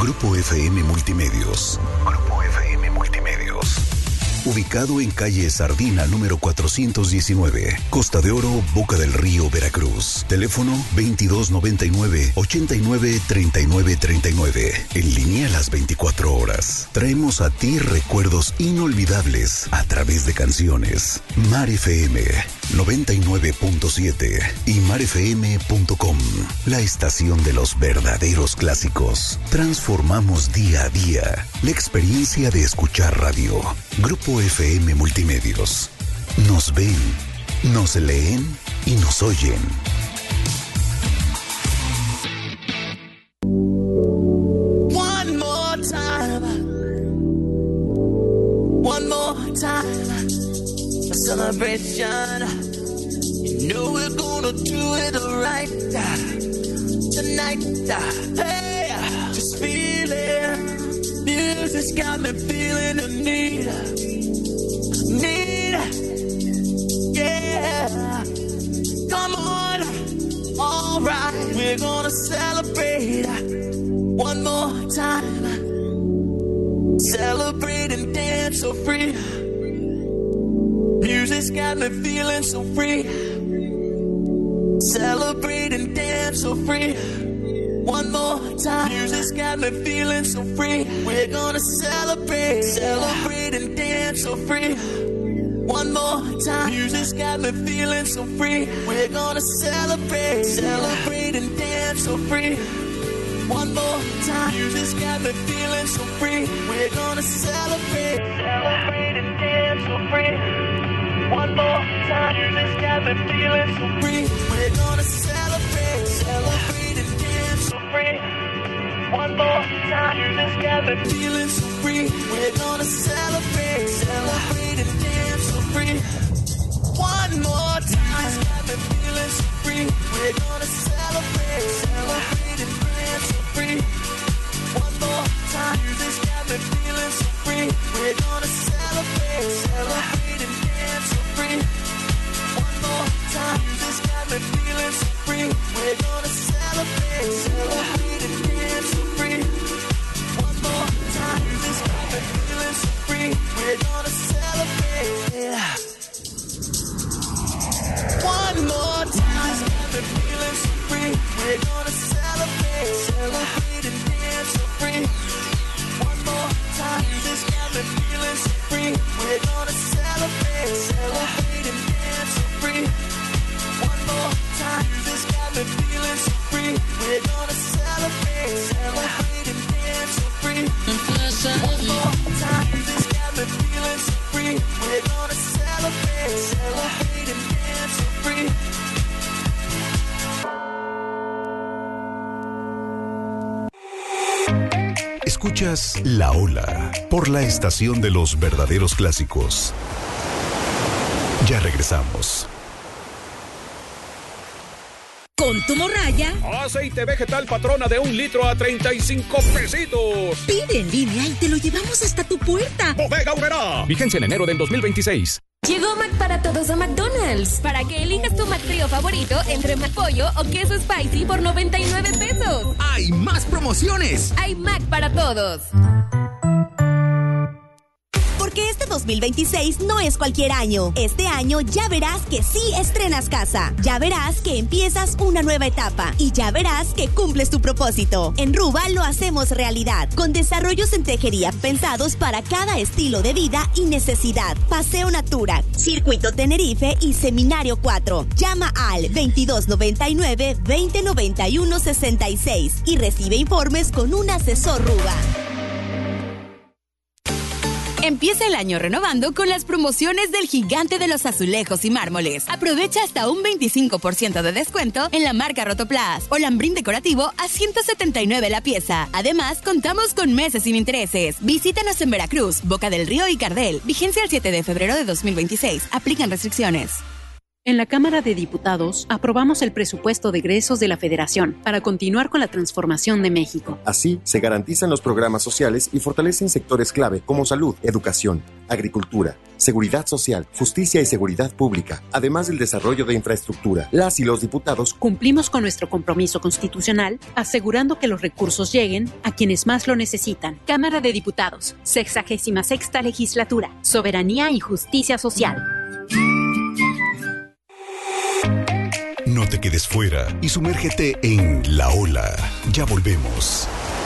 Grupo FM Multimedios. Grupo FM Multimedios. Ubicado en calle Sardina número 419, Costa de Oro, Boca del Río, Veracruz. Teléfono 2299-893939. En línea las 24 horas. Traemos a ti recuerdos inolvidables a través de canciones. Mar FM 99.7 y marfm.com. La estación de los verdaderos clásicos. Transformamos día a día la experiencia de escuchar radio. Grupo FM Multimedios. Nos ven, nos leen y nos oyen. One more time. One more time. A celebration. You know we're gonna do it right tonight. Hey, just feel it. Music's got me feeling the need, yeah. Come on, all right. We're gonna celebrate one more time. Celebrate and dance so free. Music's got me feeling so free. Celebrate and dance so free. One more time. Music's got me feeling so free. We're gonna celebrate, celebrate and dance so free. One more time. Music's got me feeling so free. We're gonna celebrate, celebrate and dance so free. One more time. Music's got me feeling so free. We're gonna celebrate, celebrate and dance so free. One more time. Music's got me feeling so free. We're gonna celebrate, celebrate and dance so free. One more time. Music's got me feeling so free. We're gonna celebrate, celebrate and dance so free. One more time. Music's got me feeling so free. We're gonna celebrate, celebrate and dance so free. One more time. Music's got me feeling so free. We're gonna celebrate, celebrate and dance so free. One more time. Music's got me feeling so free. We're gonna celebrate, celebrate and dance so free. One more time. Music's got me feeling so free. We're gonna celebrate. One more time. Music's got me feeling so free. We're gonna celebrate, celebrate and dance so free. One more time. Music's got me feeling so free. We're gonna celebrate, celebrate and dance so free. One more time. Music's got me feeling so free. We're gonna celebrate, celebrate and dance so free. One more time. Music's got me feeling so free. We're gonna celebrate, celebrate and dance so free. Escuchas La Ola por la estación de los verdaderos clásicos. Ya regresamos. Con tu morralla. Aceite vegetal Patrona de 1 litro a 35 pesitos. Pide en línea y te lo llevamos hasta tu puerta. Bodega Aurrerá. Vigencia en enero del 2026. Llegó Mac para todos a McDonald's. Para que elijas tu McFrío favorito entre McPollo o queso spicy por 99 pesos. ¡Hay más promociones! Hay Mac para todos. Porque este 2026 no es cualquier año. Este año ya verás que sí estrenas casa. Ya verás que empiezas una nueva etapa. Y ya verás que cumples tu propósito. En Ruba lo hacemos realidad. Con desarrollos en tejería pensados para cada estilo de vida y necesidad. Paseo Natura, Circuito Tenerife y Seminario 4. Llama al 2299-2091-66 y recibe informes con un asesor Ruba. Empieza el año renovando con las promociones del gigante de los azulejos y mármoles. Aprovecha hasta un 25% de descuento en la marca Rotoplas o lambrín decorativo a $179 la pieza. Además, contamos con meses sin intereses. Visítanos en Veracruz, Boca del Río y Cardel. Vigencia el 7 de febrero de 2026. Aplican restricciones. En la Cámara de Diputados aprobamos el presupuesto de egresos de la Federación para continuar con la transformación de México. Así, se garantizan los programas sociales y fortalecen sectores clave como salud, educación, agricultura, seguridad social, justicia y seguridad pública, además del desarrollo de infraestructura. Las y los diputados cumplimos con nuestro compromiso constitucional, asegurando que los recursos lleguen a quienes más lo necesitan. Cámara de Diputados, 66ª Legislatura, Soberanía y Justicia Social. No te quedes fuera y sumérgete en La Ola. Ya volvemos.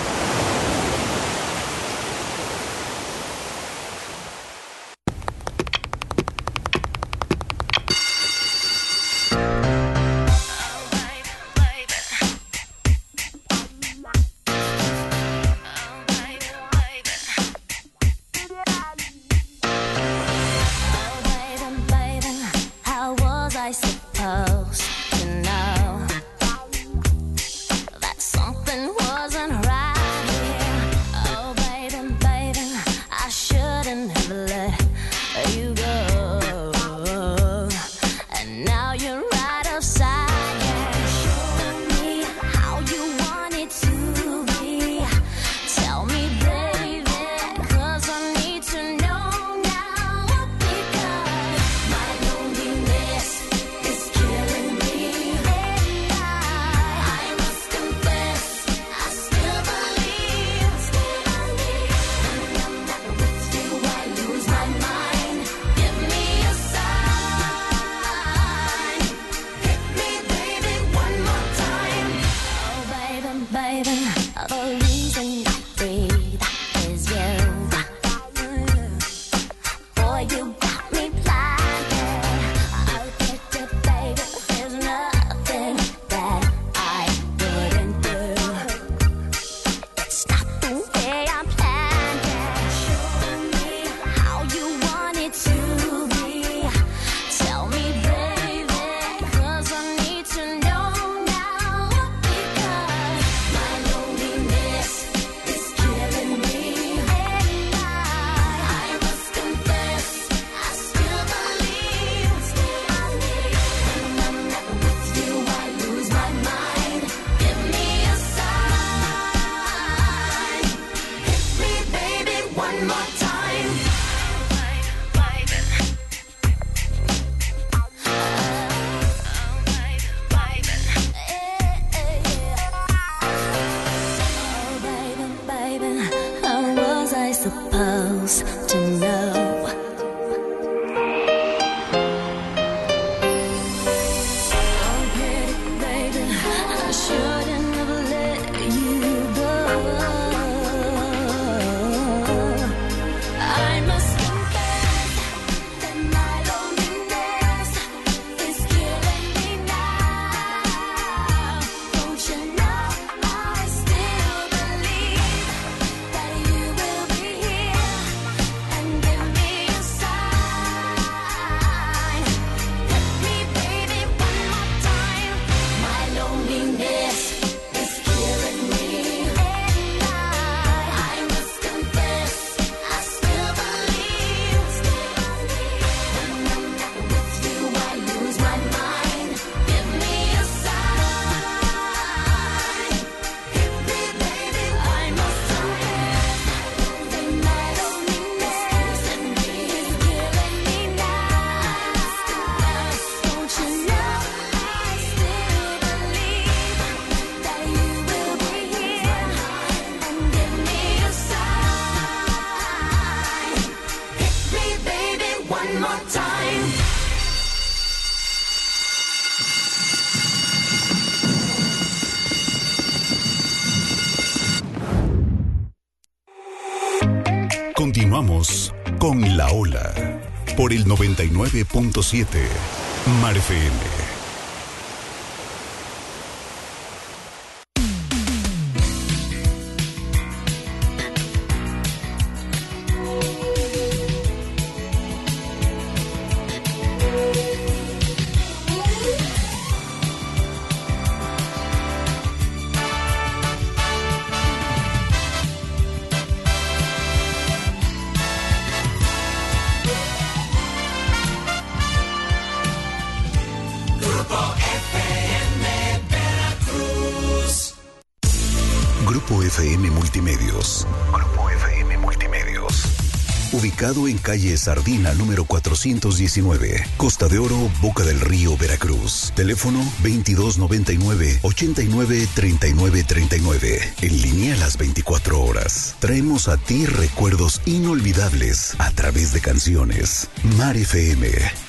Continuamos con La Ola por el 99.7 Mar FM. Grupo FM Multimedios. Grupo FM Multimedios. Ubicado en calle Sardina número 419, Costa de Oro, Boca del Río, Veracruz. Teléfono 2299-893939. En línea las 24 horas. Traemos a ti recuerdos inolvidables a través de canciones. Mar FM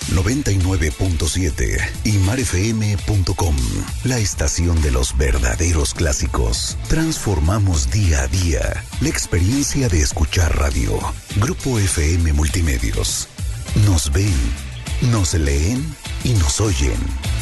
99.7 y marfm.com. La estación de los verdaderos clásicos. Transformamos día a día la experiencia de escuchar radio. Grupo FM Multimedios. Nos ven, nos leen y nos oyen.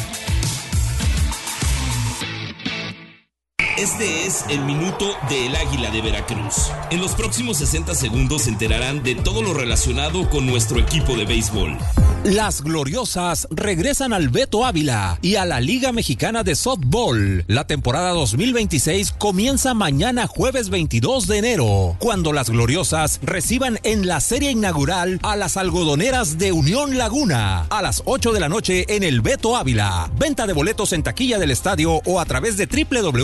Este es el minuto del Águila de Veracruz. En los próximos 60 segundos se enterarán de todo lo relacionado con nuestro equipo de béisbol. Las Gloriosas regresan al Beto Ávila y a la Liga Mexicana de Softball. La temporada 2026 comienza mañana jueves 22 de enero, cuando las Gloriosas reciban en la serie inaugural a las Algodoneras de Unión Laguna a las 8 de la noche en el Beto Ávila. Venta de boletos en taquilla del estadio o a través de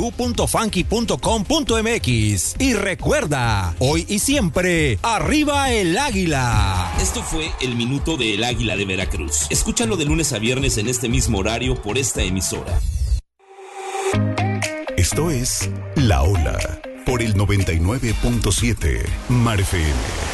www.funky.com.mx. Y recuerda, hoy y siempre, ¡arriba el Águila! Esto fue el minuto del Águila de Veracruz. Escúchalo de lunes a viernes en este mismo horario por esta emisora. Esto es La Ola por el 99.7 Mar FM.